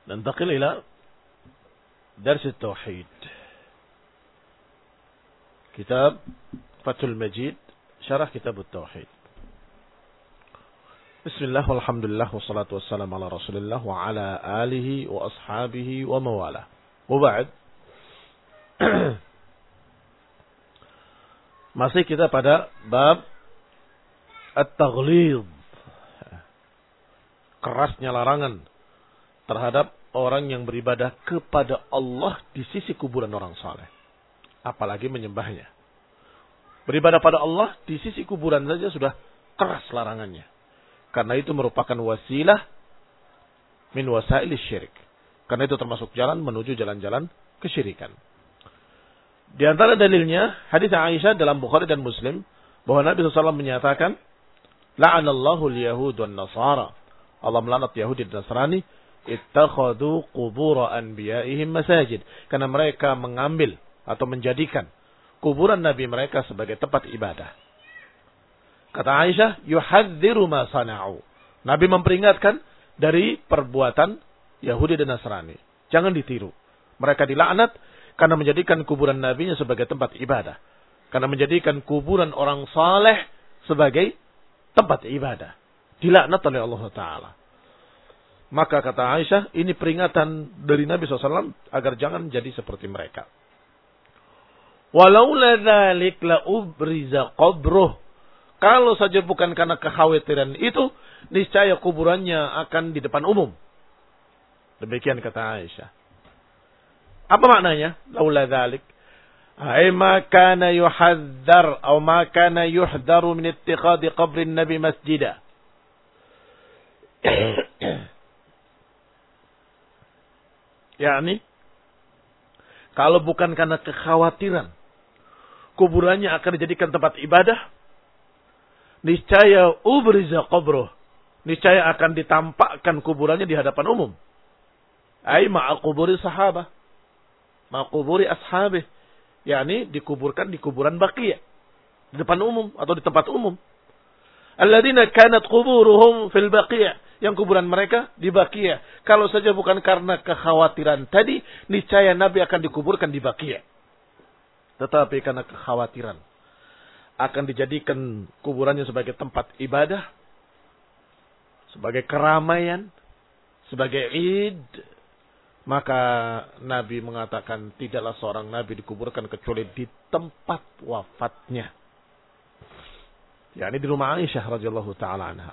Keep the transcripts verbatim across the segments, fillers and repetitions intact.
ننتقل إلى درس التوحيد. كتاب فتح المجيد شرح كتاب التوحيد. بسم الله والحمد لله والصلاة والسلام على رسول الله وعلى آله وأصحابه ومواله. وبعد, masih kita pada bab at-taghlidh, kerasnya larangan terhadap orang yang beribadah kepada Allah di sisi kuburan orang saleh, apalagi menyembahnya. Beribadah pada Allah di sisi kuburan saja sudah keras larangannya, karena itu merupakan wasilah min wasail syirik. Karena itu termasuk jalan menuju jalan-jalan kesyirikan. Di antara dalilnya hadis Aisyah dalam Bukhari dan Muslim bahwa Nabi shallallahu alaihi wasallam menyatakan, la'anallahu al-yahud wan nasara. Allah melaknat Yahudi dan Nasrani, ittakhadhu qubur anbiya'ihim masajid, karena mereka mengambil atau menjadikan kuburan nabi mereka sebagai tempat ibadah. Kata Aisyah, yuhadziru ma sana'u. Nabi memperingatkan dari perbuatan Yahudi dan Nasrani. Jangan ditiru. Mereka dilaknat karena menjadikan kuburan nabinya sebagai tempat ibadah. Karena menjadikan kuburan orang saleh sebagai tempat ibadah. Dilaknat oleh Allah Ta'ala. Maka kata Aisyah, ini peringatan dari Nabi shallallahu alaihi wasallam agar jangan jadi seperti mereka. Walaula dzalik la ubriza qabruh. Kalau saja bukan karena kekhawatiran itu, niscaya kuburannya akan di depan umum. Demikian kata Aisyah. Apa maknanya? Laula dzalik, ay ma kana yuhadzar atau ma kana yuhdaru min ittikhadhi qabrin nabi masjida. yakni kalau bukan karena kekhawatiran kuburannya akan dijadikan tempat ibadah, niscaya ubriza qabruh, niscaya akan ditampakkan kuburannya di hadapan umum. Ai ma'a quburi sahabah, ma'a quburi ashabih, yakni dikuburkan di kuburan Baqi', di depan umum atau di tempat umum. Alladzina kanat quburuhum fil Baqi', yang kuburan mereka di Baqi'. Kalau saja bukan karena kekhawatiran tadi, niscaya Nabi akan dikuburkan di Baqi'. Tetapi karena kekhawatiran akan dijadikan kuburannya sebagai tempat ibadah, sebagai keramaian, sebagai id, maka Nabi mengatakan tidaklah seorang Nabi dikuburkan kecuali di tempat wafatnya. yakni di rumah Aisyah radhiyallahu taala anha.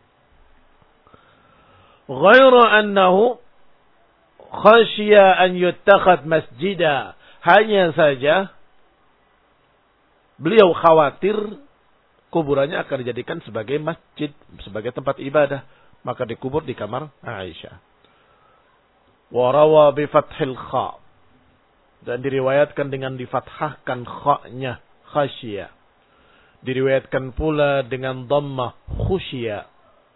Ghairu annahu khasyiya an yuttakhad masjida. Hanya saja beliau khawatir kuburannya akan dijadikan sebagai masjid, sebagai tempat ibadah, maka dikubur di kamar Aisyah. Wa rawa bi fathil kha, dan diriwayatkan dengan difathahkan kha-nya, khasyiya. Diriwayatkan pula dengan dhammah khusyiya.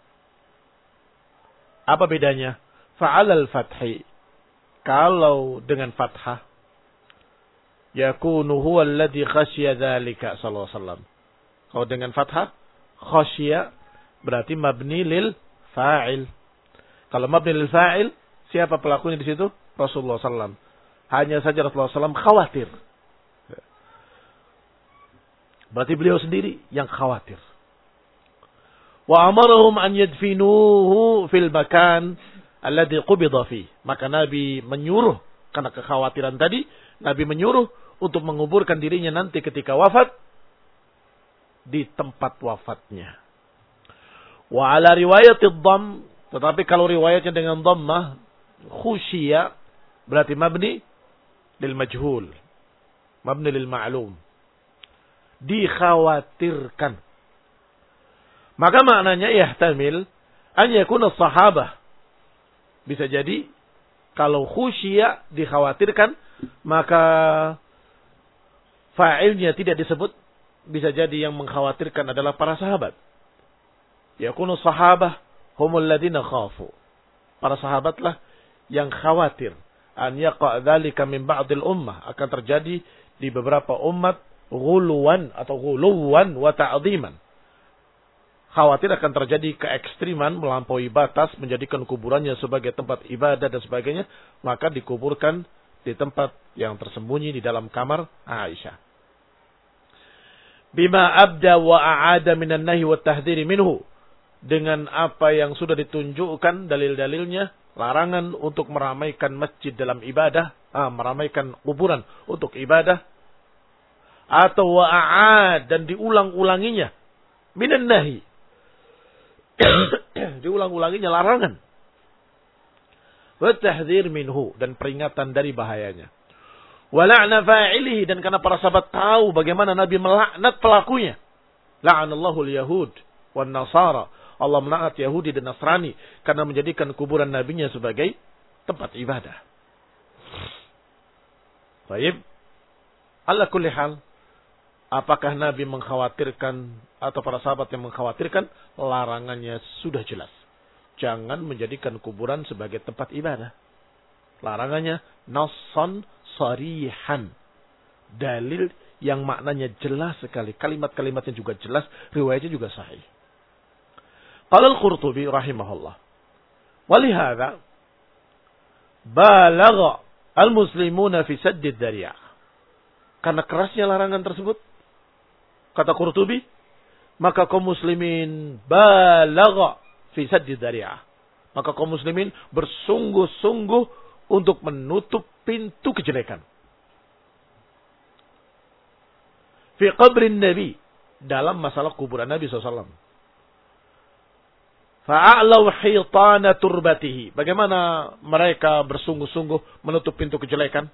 Apa bedanya? Fa'alal fathi, kalau dengan fathah, yakunu huwa alladhi khasyiya dzalika sallallahu alaihi wasallam. Kalau dengan fathah, khasyiya berarti mabni lil fa'il. Kalau mabni lil fa'il, siapa pelakunya di situ? Rasulullah sallallahu alaihi wasallam. Hanya saja Rasulullah sallallahu alaihi wasallam khawatir. Berarti beliau sendiri yang khawatir. Wa amarahum an yadfinuhu fil makan alladhi qubida fi. Maka Nabi menyuruh, karena kekhawatiran tadi, Nabi menyuruh untuk menguburkan dirinya nanti ketika wafat di tempat wafatnya. Wa ala riwayatid dhamm, tetapi kalau riwayatnya dengan dhammah khusyiya berarti mabni lil majhul, mabni lil ma'lum, dikhawatirkan. Maka maknanya yahtamil an yakuna sahabah. Bisa jadi kalau khusyiya dikhawatirkan, maka fa'ilnya tidak disebut. Bisa jadi yang mengkhawatirkan adalah para sahabat. Yakunu sahabah humul ladina khafu. Para sahabatlah yang khawatir an yaqa' dzalika min ba'dil ummah, akan terjadi di beberapa umat ghuluwan atau ghuluwan wa ta'dhiman. khawatir akan terjadi keekstriman melampaui batas menjadikan kuburannya sebagai tempat ibadah dan sebagainya, maka dikuburkan di tempat yang tersembunyi di dalam kamar Aisyah. Bima abda wa a'ada minan nahi wa tahdhiri minhu, dengan apa yang sudah ditunjukkan dalil-dalilnya, larangan untuk meramaikan masjid dalam ibadah, ah, meramaikan kuburan untuk ibadah, atau wa'ad dan diulang-ulanginya, minan nahi, diulang-ulanginya larangan, wa tahdhir minhu dan peringatan dari bahayanya, wa la'na fa'ilihi dan karena para sahabat tahu bagaimana Nabi melaknat pelakunya, la'anallahu al-yahud wan nasara, Allah melaknat Yahudi dan Nasrani karena menjadikan kuburan nabinya sebagai tempat ibadah. Baik. Ala kulli hal, apakah Nabi mengkhawatirkan atau para sahabat yang mengkhawatirkan? Larangannya sudah jelas. Jangan menjadikan kuburan sebagai tempat ibadah. Larangannya nassan sarihan. Dalil yang maknanya jelas sekali. Kalimat-kalimatnya juga jelas. Riwayatnya juga sahih. Qala al-Qurtubi rahimahullah. Walihada balagha al-muslimuna fi sadd ad-dari'ah. Karena kerasnya larangan tersebut, kata Qurtubi, maka kaum muslimin balagha fi sadd ad-dari'ah. Maka kaum muslimin bersungguh-sungguh untuk menutup pintu kejelekan. Fi qabrin Nabi, dalam masalah kuburan Nabi sallallahu alaihi wasallam. Fa'a'law hitana turbatihi. Bagaimana mereka bersungguh-sungguh menutup pintu kejelekan?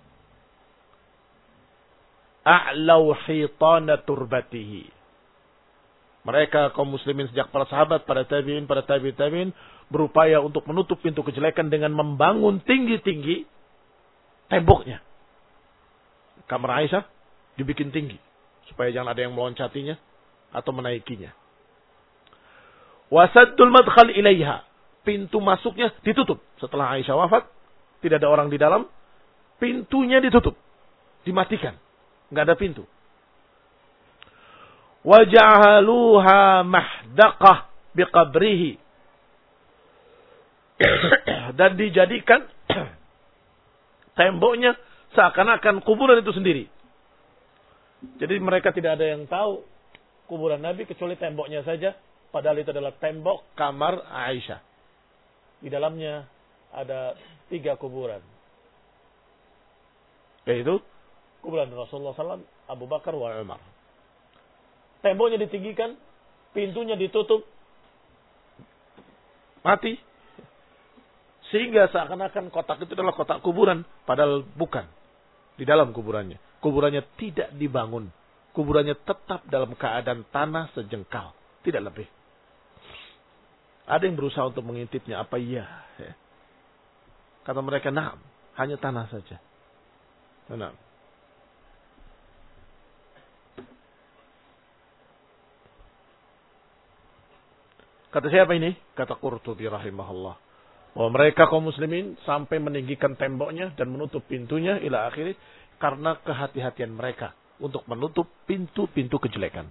A'law hitana turbatihi. Mereka kaum muslimin sejak para sahabat, para tabi'in, para tabi'in, tabi'in berupaya untuk menutup pintu kejelekan dengan membangun tinggi-tinggi temboknya. Kamar Aisyah dibikin tinggi supaya jangan ada yang meloncatinya atau menaikinya. Wasaddul madkhal ilaiha. Pintu masuknya ditutup. Setelah Aisyah wafat, tidak ada orang di dalam. Pintunya ditutup. Dimatikan. Nggak ada pintu. Waja'aluha mahdaqah biqabrihi. Dan dijadikan temboknya seakan-akan kuburan itu sendiri. Jadi mereka tidak ada yang tahu kuburan Nabi kecuali temboknya saja. Padahal itu adalah tembok kamar Aisyah. Di dalamnya ada tiga kuburan. Yaitu kuburan Rasulullah sallallahu alaihi wasallam, Abu Bakar, wa Umar. Temboknya ditinggikan, pintunya ditutup, mati. Sehingga seakan-akan kotak itu adalah kotak kuburan. Padahal bukan. Di dalam kuburannya. Kuburannya tidak dibangun. Kuburannya tetap dalam keadaan tanah sejengkal. Tidak lebih. Ada yang berusaha untuk mengintipnya. Apa iya? Kata mereka, nah, hanya tanah saja. Nah. Kata siapa ini? Kata Qurtubi rahimahullah. Bahwa mereka kaum muslimin sampai meninggikan temboknya dan menutup pintunya ila akhiri karena kehati-hatian mereka untuk menutup pintu-pintu kejelekan.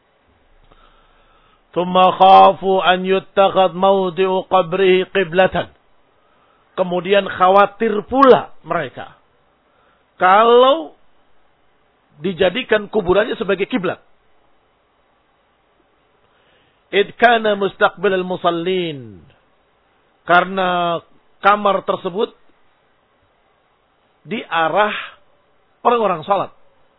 Thumma khafu an yuttakhad mawdi'u qabrihi qiblatan. Kemudian khawatir pula mereka kalau dijadikan kuburannya sebagai kiblat. Id kana mustaqbil al-musallin. Karena kamar tersebut di arah orang-orang salat.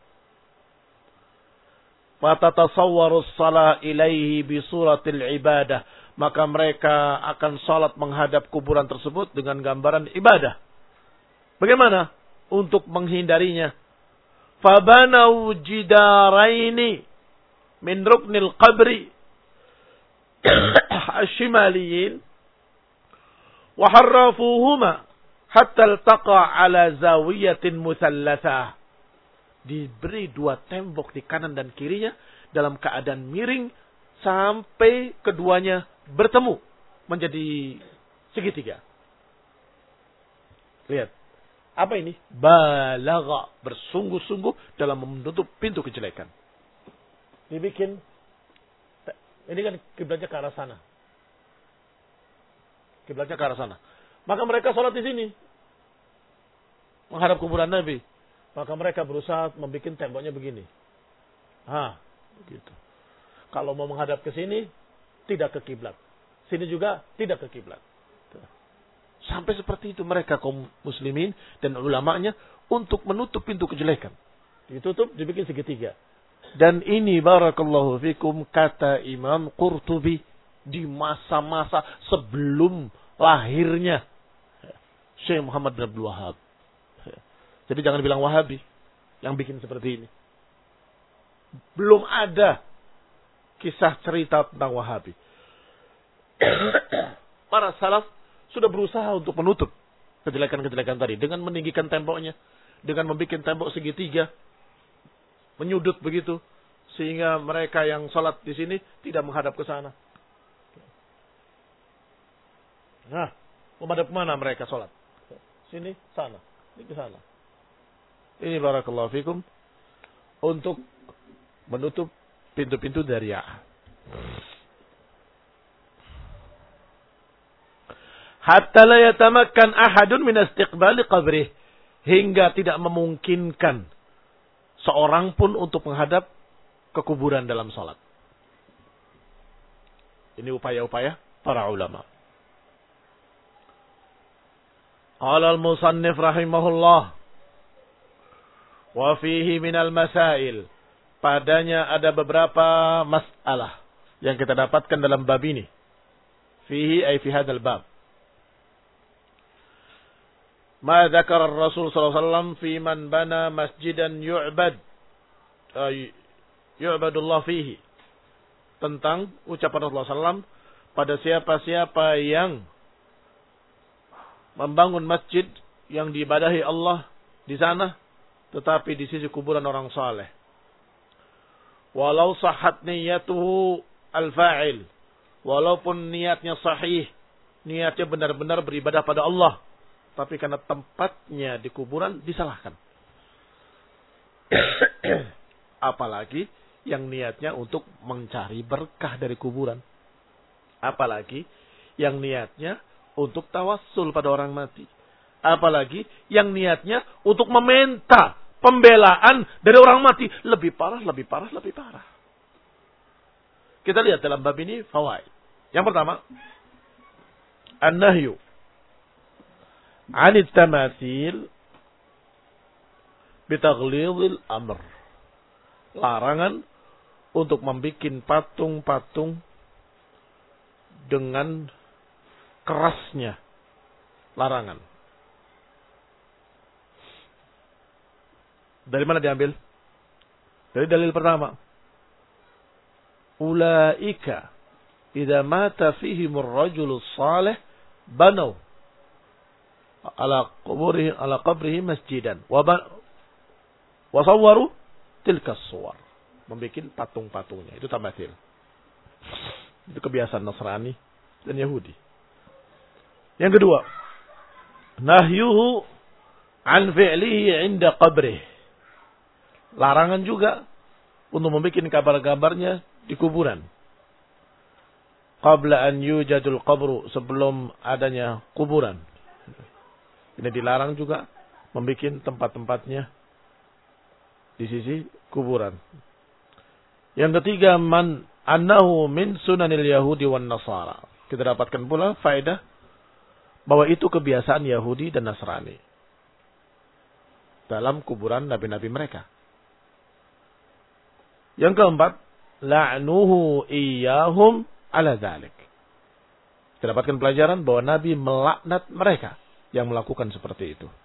Fatatasawwaru as-salah ilaihi bi suratil ibadah. Maka mereka akan salat menghadap kuburan tersebut dengan gambaran ibadah. Bagaimana untuk menghindarinya? Fabanau jidaraini min ruknil qabri ashimaliyin wa harrafuhuma hatta iltaqa ala zawiyatin muthallathah. Diberi dua tembok di kanan dan kirinya dalam keadaan miring sampai keduanya bertemu menjadi segitiga. Lihat. Apa ini? Balagha. Bersungguh-sungguh dalam menutup pintu kejelekan. Dibikin Ini kan kiblatnya ke arah sana. Kiblatnya ke arah sana. Maka mereka sholat di sini. Menghadap kuburan Nabi. Maka mereka berusaha membuat temboknya begini. Hah, begitu. Kalau mau menghadap ke sini, tidak ke kiblat. Sini juga tidak ke kiblat. Sampai seperti itu mereka kaum muslimin dan ulamanya untuk menutup pintu kejelekan. Ditutup, dibikin segitiga. Dan ini barakallahu fikum kata Imam Qurtubi di masa-masa sebelum lahirnya Syekh Muhammad bin Abdul Wahhab. Jadi jangan bilang Wahabi yang bikin seperti ini. Belum ada kisah cerita tentang Wahabi. Para salaf sudah berusaha untuk menutup kejelekan-kejelekan tadi dengan meninggikan temboknya, dengan membuat tembok segitiga, menyudut begitu, sehingga mereka yang sholat di sini tidak menghadap ke sana. Nah, menghadap mana mereka sholat? Sini, sana, ini ke sana. Ini barakallahu fikum untuk menutup pintu-pintu dariah. Hatta la yatamakkan ahadun min istiqbali qabrih, hingga tidak memungkinkan seorang pun untuk menghadap ke kuburan dalam salat. Ini upaya-upaya para ulama. Qala al-musannif rahimahullah wa fihi minal masail. Padanya ada beberapa masalah yang kita dapatkan dalam bab ini. Fihi ay fi hadzal bab. Ma dzakara Rasul sallallahu alaihi wasallam fi man bana masjidan yu'bad ay yu'badullah fihi. Tentang ucapan Rasulullah sallallahu alaihi wasallam pada siapa-siapa yang membangun masjid yang diibadahi Allah di sana tetapi di sisi kuburan orang saleh. Walau sahhat niyatuhu al-fa'il, walaupun niatnya sahih, niatnya benar-benar beribadah pada Allah, tapi karena tempatnya di kuburan disalahkan. Apalagi yang niatnya untuk mencari berkah dari kuburan. Apalagi yang niatnya untuk tawassul pada orang mati. Apalagi yang niatnya untuk meminta pembelaan dari orang mati. Lebih parah, lebih parah, lebih parah. Kita lihat dalam bab ini fawaid. Yang pertama, an-nahyu 'anit tamathil bitaghlidil amr. Larangan untuk membuat patung-patung dengan kerasnya. Larangan. Dari mana diambil? Dari dalil pertama. Ulaika idza mata fihimur rajulus salih banaw ala quburihim ala qabrihi masjidan wa wa sawwaru tilka as-suwar. Membikin patung-patungnya. Itu tamathil. Itu kebiasaan Nasrani dan Yahudi. Yang kedua, nahyuhu an fi'lihi 'inda qabrih. Larangan juga untuk membuat gambar-gambarnya di kuburan. Qabla an yujadul qabru, sebelum adanya kuburan. Ini dilarang juga membuat tempat-tempatnya di sisi kuburan. Yang ketiga, man annahu min sunanil yahudi wan nasara. Kita dapatkan pula faedah bahwa itu kebiasaan Yahudi dan Nasrani dalam kuburan nabi-nabi mereka. Yang keempat, la'nuhu iyyahum ala dzalik. Kita dapatkan pelajaran bahwa Nabi melaknat mereka yang melakukan seperti itu.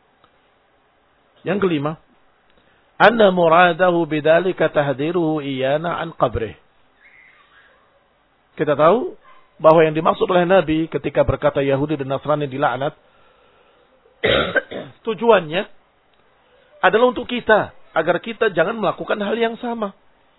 Yang kelima, anna muradahu bidzalika tahdiruhu iyana an qabrih. Kita tahu bahwa yang dimaksud oleh Nabi ketika berkata Yahudi dan Nasrani dilaknat, tujuannya adalah untuk kita, agar kita jangan melakukan hal yang sama.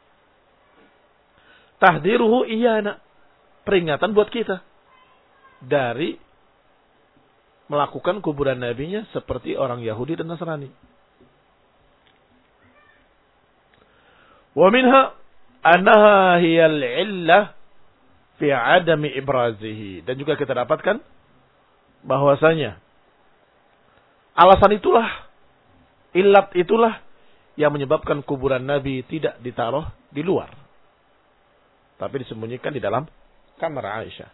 Tahdiruhu iyana, peringatan buat kita dari melakukan kuburan nabinya seperti orang Yahudi dan Nasrani. Wa minha annaha hiyal illah fi adami ibrazihi. Dan juga kita dapatkan bahwasanya alasan itulah, illat itulah yang menyebabkan kuburan Nabi tidak ditaruh di luar, tapi disembunyikan di dalam kamar Aisyah.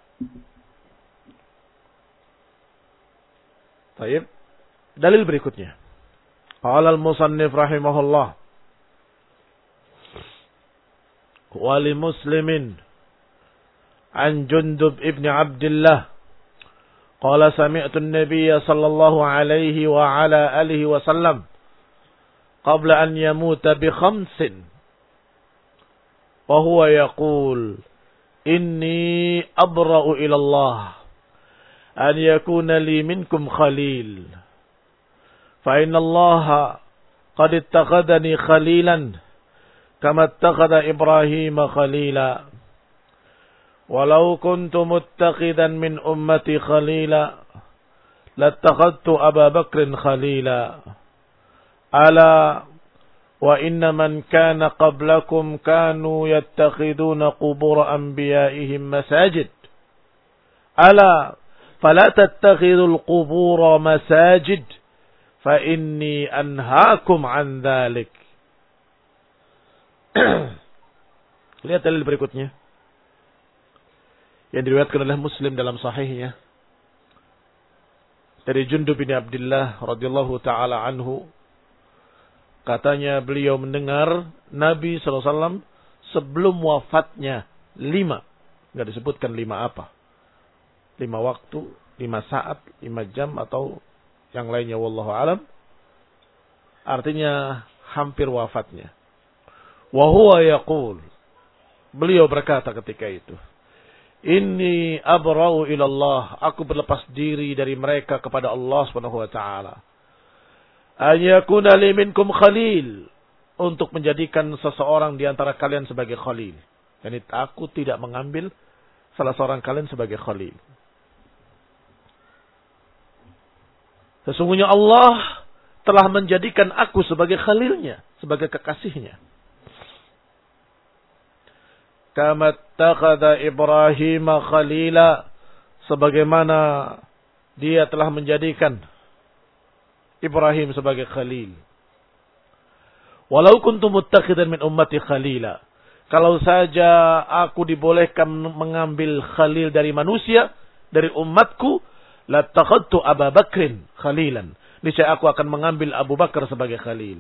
Baik. Dalil berikutnya. Qala al-musannif rahimahullah. Wa li Muslimin an Jundub ibn Abdullah qala sami'tu an-nabiy sallallahu alaihi wa ala alihi wa sallam qabla an yamuta bi khamsin wa huwa yaqul inni abra'u ila Allah an yakuna li minkum khalil fa inna Allah qad ittakhadhani khalilan kama ittakhadha Ibrahim khalila walau kuntu muttakhidan min ummati khalila lattakhadtu Aba Bakrin khalila ala wa inna man kana qablakum kanu yattakhiduna qubur anbiya'ihim masajid ala fala tattakhidul qubur masajid fa inni anhaakum an dhalik. Lihat dalil berikutnya yang diriwayatkan oleh Muslim dalam sahihnya dari Jundub bin Abdullah radhiyallahu taala anhu. Katanya beliau mendengar Nabi sallallahu alaihi wasallam sebelum wafatnya lima. Enggak disebutkan lima apa. Lima waktu, lima saat, lima jam atau yang lainnya wallahu alam. Artinya hampir wafatnya. Wa huwa yaqul. Beliau berkata ketika itu, Inni abra'u ilallah. Aku berlepas diri dari mereka kepada Allah subhanahu wa ta'ala. An yakuna li minkum khalil. Untuk menjadikan seseorang di antara kalian sebagai khalil. Yani aku tidak mengambil salah seorang kalian sebagai khalil. Sesungguhnya Allah telah menjadikan aku sebagai khalilnya. Sebagai kekasihnya. Kama ittakhadha Ibrahim khalila. Sebagaimana dia telah menjadikan Ibrahim sebagai khalil. Walau kuntu muttakhidan min ummati khalila. Kalau saja aku dibolehkan mengambil khalil dari manusia, dari umatku, lattakhadtu Aba Bakrin khalilan. Niscaya aku akan mengambil Abu Bakar sebagai khalil.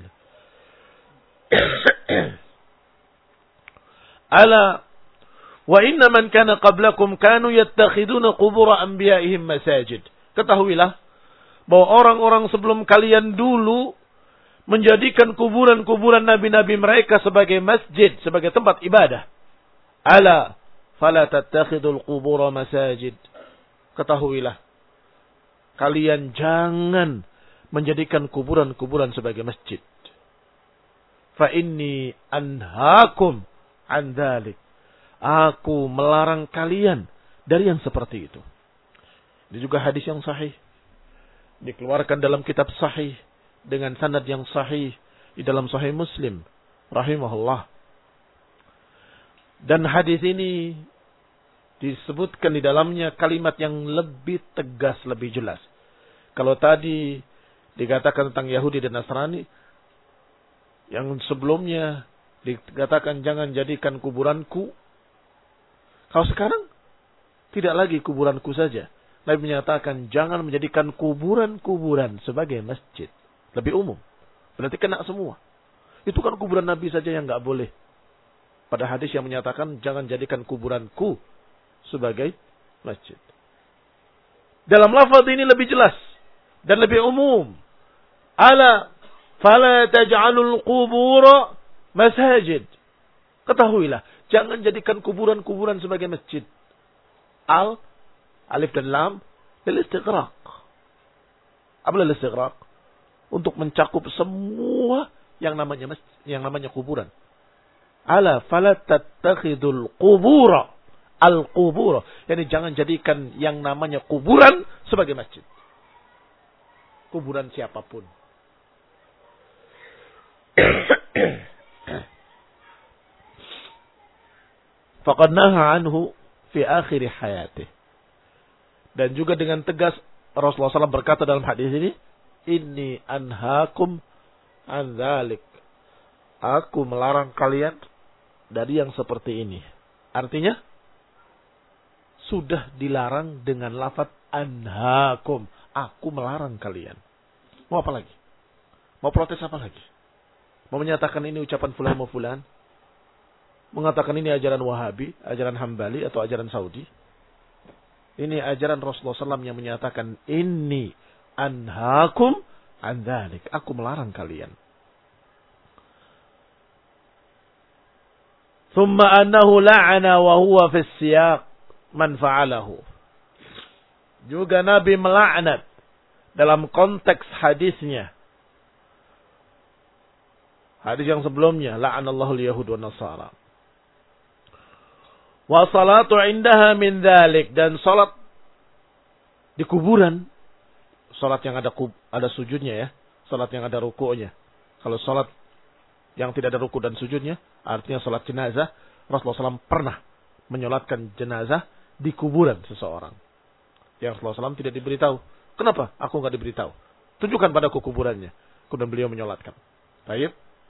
Ala wa inna man kana qablakum kanu yattakhiduna qubur anbiya'ihim masajid. Ketahuilah bahwa orang-orang sebelum kalian dulu menjadikan kuburan-kuburan nabi-nabi mereka sebagai masjid, sebagai tempat ibadah. Ala fala tattakhidul qubur masajid. Ketahuilah, kalian jangan menjadikan kuburan-kuburan sebagai masjid. Fa inni anhaakum an dzalik. Aku melarang kalian dari yang seperti itu. Ini juga hadis yang sahih. Dikeluarkan dalam kitab sahih dengan sanad yang sahih di dalam Sahih Muslim rahimahullah. Dan hadis ini disebutkan di dalamnya kalimat yang lebih tegas, lebih jelas. Kalau tadi dikatakan tentang Yahudi dan Nasrani, yang sebelumnya dikatakan jangan jadikan kuburanku. Kalau sekarang tidak lagi kuburanku saja. Nabi menyatakan jangan menjadikan kuburan-kuburan sebagai masjid. Lebih umum. Berarti kena semua. Itu kan kuburan Nabi saja yang nggak boleh. Pada hadis yang menyatakan jangan jadikan kuburanku sebagai masjid. Dalam lafaz ini lebih jelas dan lebih umum. Ala fala taj'alul qubura masajid. Ketahuilah, jangan jadikan kuburan-kuburan sebagai masjid. Al Alif dan lam lil istighraq. Apa lil istighraq? Untuk mencakup semua yang namanya masjid, yang namanya kuburan. Ala fala tattakhidul qubura al-qubura. Yani jangan jadikan yang namanya kuburan sebagai masjid. Kuburan siapapun. faqad naha anhu fi akhir hayatih. Dan juga dengan tegas Rasulullah shallallahu alaihi wasallam berkata dalam hadis ini, inni anhaakum an dzalik. Aku melarang kalian dari yang seperti ini. Artinya sudah dilarang dengan lafaz anhaakum. Aku melarang kalian. Mau apa lagi? Mau protes apa lagi? Mau menyatakan ini ucapan fulan mau fulan? Mengatakan ini ajaran Wahabi, ajaran Hambali atau ajaran Saudi? Ini ajaran Rasulullah shallallahu alaihi wasallam yang menyatakan inni anhaakum an dzalik. Aku melarang kalian. Thumma annahu la'ana wa huwa fi siyaq man fa'alahu. Juga Nabi melaknat dalam konteks hadisnya. Hadis yang sebelumnya, la'anallahu al-yahud wa nasara. Wa salatu indaha min dzalik, dan salat di kuburan, salat yang ada kub, ada sujudnya ya, salat yang ada rukuknya. Kalau salat yang tidak ada ruku dan sujudnya, artinya salat jenazah, Rasulullah shallallahu alaihi wasallam pernah menyolatkan jenazah di kuburan seseorang. Yang Rasulullah shallallahu alaihi wasallam tidak diberitahu. Kenapa? Aku enggak diberitahu. Tunjukkan padaku kuburannya. Kemudian beliau menyolatkan. Baik.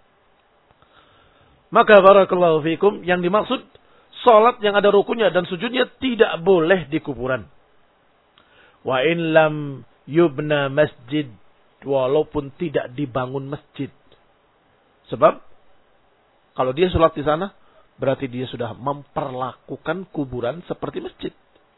Maka barakallahu fikum, yang dimaksud salat yang ada rukunya dan sujudnya tidak boleh di kuburan. Wa in lam yubna masjid, walaupun tidak dibangun masjid. Sebab kalau dia salat di sana, berarti dia sudah memperlakukan kuburan seperti masjid.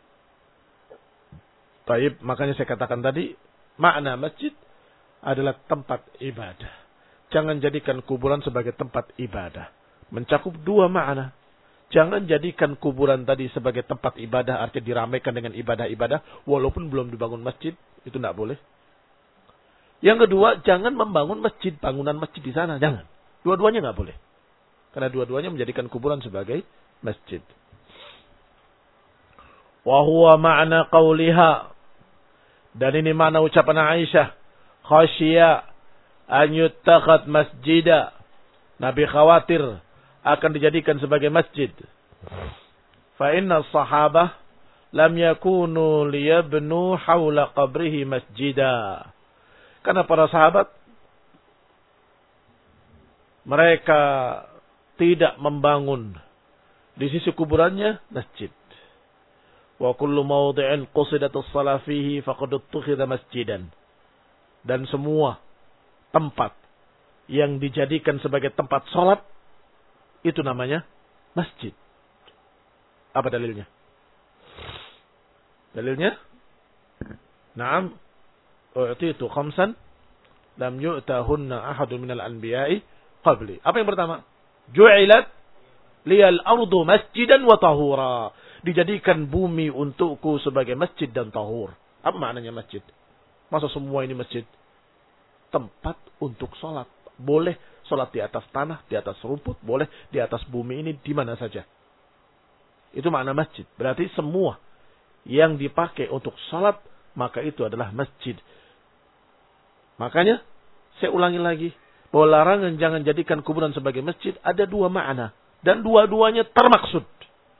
Baik, makanya saya katakan tadi, makna masjid adalah tempat ibadah. Jangan jadikan kuburan sebagai tempat ibadah. Mencakup dua makna. Jangan jadikan kuburan tadi sebagai tempat ibadah, artinya diramaikan dengan ibadah-ibadah, walaupun belum dibangun masjid, itu tidak boleh. Yang kedua, jangan membangun masjid, bangunan masjid di sana, jangan. Dua-duanya nggak boleh. Karena dua-duanya menjadikan kuburan sebagai masjid. Wa huwa ma'na qawliha. Dan ini makna ucapan Aisyah. Khasyiya an yuttakhad masjida. Nabi khawatir akan dijadikan sebagai masjid. Fa inna sahabah lam yakunu liyabnu hawla qabrihi masjida. Karena para sahabat mereka tidak membangun di sisi kuburannya masjid. Wa kullu mawdi'in qusidatus shalah fihi faqad ittakhadha masjidan. Dan semua tempat yang dijadikan sebagai tempat salat itu namanya masjid. Apa dalilnya? Dalilnya? Naam, u'titu khamsan lam yu'tahunna ahadun minal anbiya'i qabli. Apa yang pertama? Ju'ilat liyal ardu masjidan wa tahura. Dijadikan bumi untukku sebagai masjid dan tahur. Apa maknanya masjid? Masa semua ini masjid? Tempat untuk salat. Boleh salat di atas tanah, di atas rumput, boleh di atas bumi ini, di mana saja. Itu makna masjid. Berarti semua yang dipakai untuk salat, maka itu adalah masjid. Makanya, saya ulangi lagi, bahwa larangan jangan jadikan kuburan sebagai masjid, ada dua makna. Dan dua-duanya termaksud.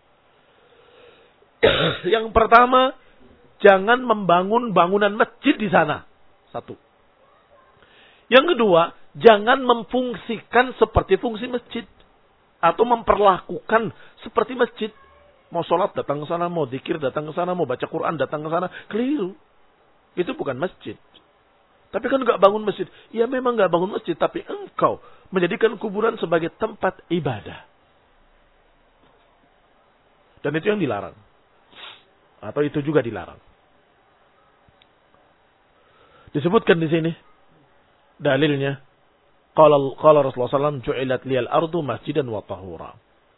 Yang pertama, jangan membangun bangunan masjid di sana. Satu. Yang kedua, jangan memfungsikan seperti fungsi masjid. Atau memperlakukan seperti masjid. Mau sholat datang ke sana, mau zikir datang ke sana, mau baca Quran datang ke sana. Keliru. Itu bukan masjid. Tapi kan enggak bangun masjid. Ya memang enggak bangun masjid, tapi engkau menjadikan kuburan sebagai tempat ibadah. Dan itu yang dilarang. Atau itu juga dilarang. Disebutkan di sini dalilnya, qala qala Rasulullah sallallahu alaihi wasallam ju'ilat liyal ardu masjidan wa tahura.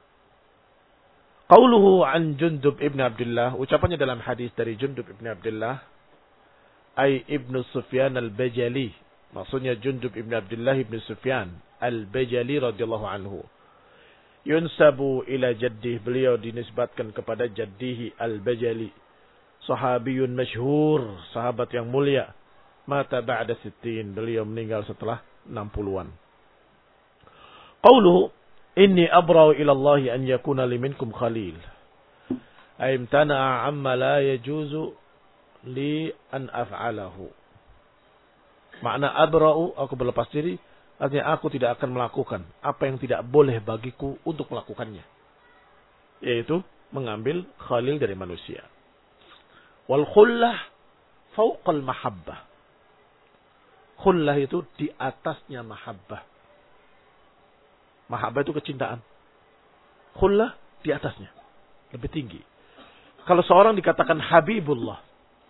Qauluhu an Jundub ibn Abdullah, ucapannya dalam hadis dari Jundub ibn Abdullah, ay ibnu Sufyan al-Bajali, maksudnya Jundub ibn Abdullah ibn Sufyan al-Bajali radhiyallahu anhu. Yunsabu ila jaddih, beliau dinisbatkan kepada jaddihi al-Bajali, sahabiyun masyhur, sahabat yang mulia. Mata ba'da sittin, beliau meninggal setelah enam puluhan. Qauluhu Inni abra'u ila Allah an yakuna li minkum khalil. Ay imtana'a amma la yajuzu li an af'alahu. Makna abra'u, aku berlepas diri, artinya aku tidak akan melakukan apa yang tidak boleh bagiku untuk melakukannya. Yaitu mengambil khalil dari manusia. Wal khullah fauqal mahabbah. Khullah itu di atasnya mahabbah. Mahabbah itu kecintaan. Khullah di atasnya. Lebih tinggi. Kalau seorang dikatakan Habibullah.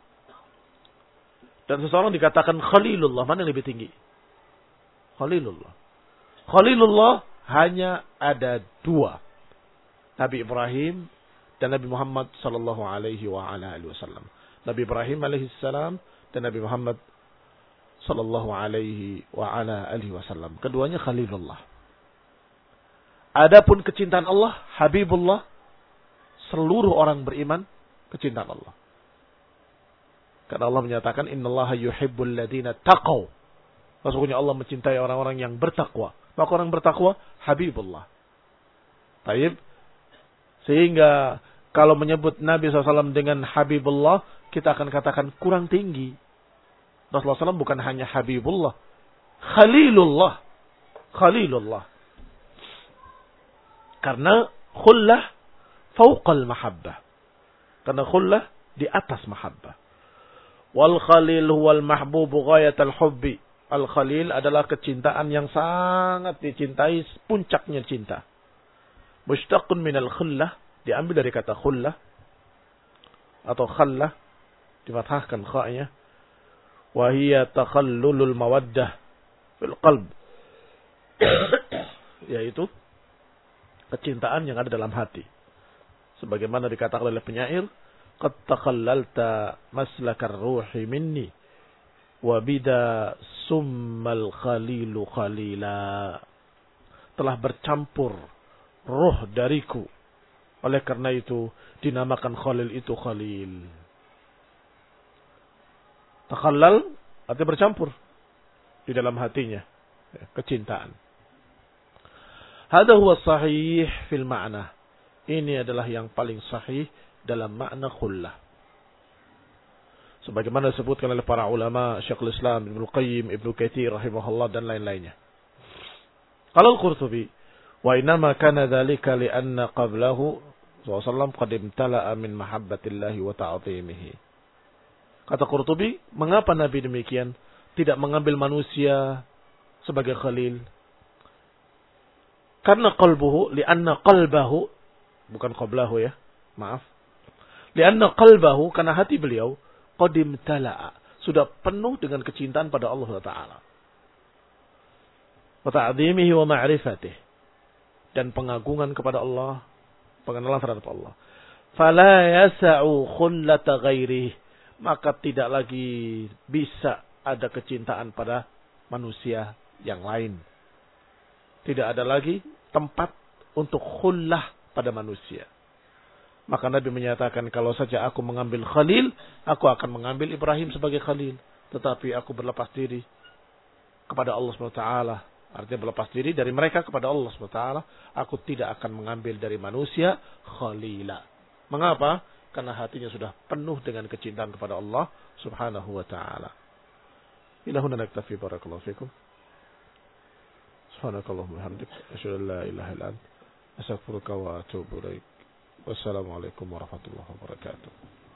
Dan seseorang dikatakan Khalilullah. Mana yang lebih tinggi? Khalilullah. Khalilullah hanya ada dua. Nabi Ibrahim dan Nabi Muhammad sallallahu alaihi wa ala alihi wasallam. Nabi Ibrahim alaihi salam dan Nabi Muhammad sallallahu alaihi wa ala alihi wasallam. Keduanya Khalilullah. Adapun kecintaan Allah, Habibullah, seluruh orang beriman kecintaan Allah. Karena Allah menyatakan innallaha yuhibbul ladzina taqaw. Sesungguhnya Allah mencintai orang-orang yang bertakwa. Maka orang bertakwa Habibullah. Taib. Sehingga kalau menyebut Nabi shallallahu alaihi wasallam dengan Habibullah, kita akan katakan kurang tinggi. Rasulullah shallallahu alaihi wasallam bukan hanya Habibullah, Khalilullah. Khalilullah. Karena khullah fauqal mahabbah. Karena khullah di atas mahabbah. Wal khalil huwal mahbubu ghayatal hubbi. Al khalil adalah kecintaan yang sangat dicintai, puncaknya cinta. Mushtaqun minal khullah, diambil dari kata khullah atau khallah, difathahkan kha-nya. Wa hiya takhallulul mawaddah fil qalb. Yaitu kecintaan yang ada dalam hati. Sebagaimana dikatakan oleh penyair, qad takhallalta maslakar ruhi minni wa bida summal khalilu khalila. Telah bercampur ruh dariku. Oleh karena itu dinamakan khalil itu khalil. Takhallal artinya bercampur di dalam hatinya kecintaan. Hada huwa sahih fil ma'na. Ini adalah yang paling sahih dalam makna khullah. Sebagaimana disebutkan oleh para ulama, Syekhul Islam, Ibnu Qayyim, Ibnu Katsir rahimahullah dan lain-lainnya. Qala Al-Qurtubi, wa innama kana dzalika li anna qablahu sallallahu alaihi wasallam qad imtala'a min mahabbatillahi wa ta'zimihi. Kata Qurtubi, mengapa Nabi demikian tidak mengambil manusia sebagai khalil? Karena qalbuhu, lianna qalbahu, bukan qablahu ya, maaf. Lianna qalbahu, karena hati beliau, qadim tala'a, sudah penuh dengan kecintaan pada Allah Taala. Wa ta'zimihi wa ma'rifatih, dan pengagungan kepada Allah, pengenalan terhadap Allah. Fala yasa'u khullata ghairihi, maka tidak lagi bisa ada kecintaan pada manusia yang lain. Tidak ada lagi tempat untuk khullah pada manusia. Maka Nabi menyatakan, kalau saja aku mengambil khalil, aku akan mengambil Ibrahim sebagai khalil. Tetapi aku berlepas diri kepada Allah subhanahu wa taala. Artinya berlepas diri dari mereka kepada Allah subhanahu wa taala. Aku tidak akan mengambil dari manusia khalila. Mengapa? Karena hatinya sudah penuh dengan kecintaan kepada Allah subhanahu wa ta'ala. Ilahuna naktafi, barakallahu fikum. Subhanakallahumma hamdik, asyhadu an la ilaha illa anta, astaghfiruka wa atubu ilaik. Wassalamualaikum warahmatullahi wabarakatuh.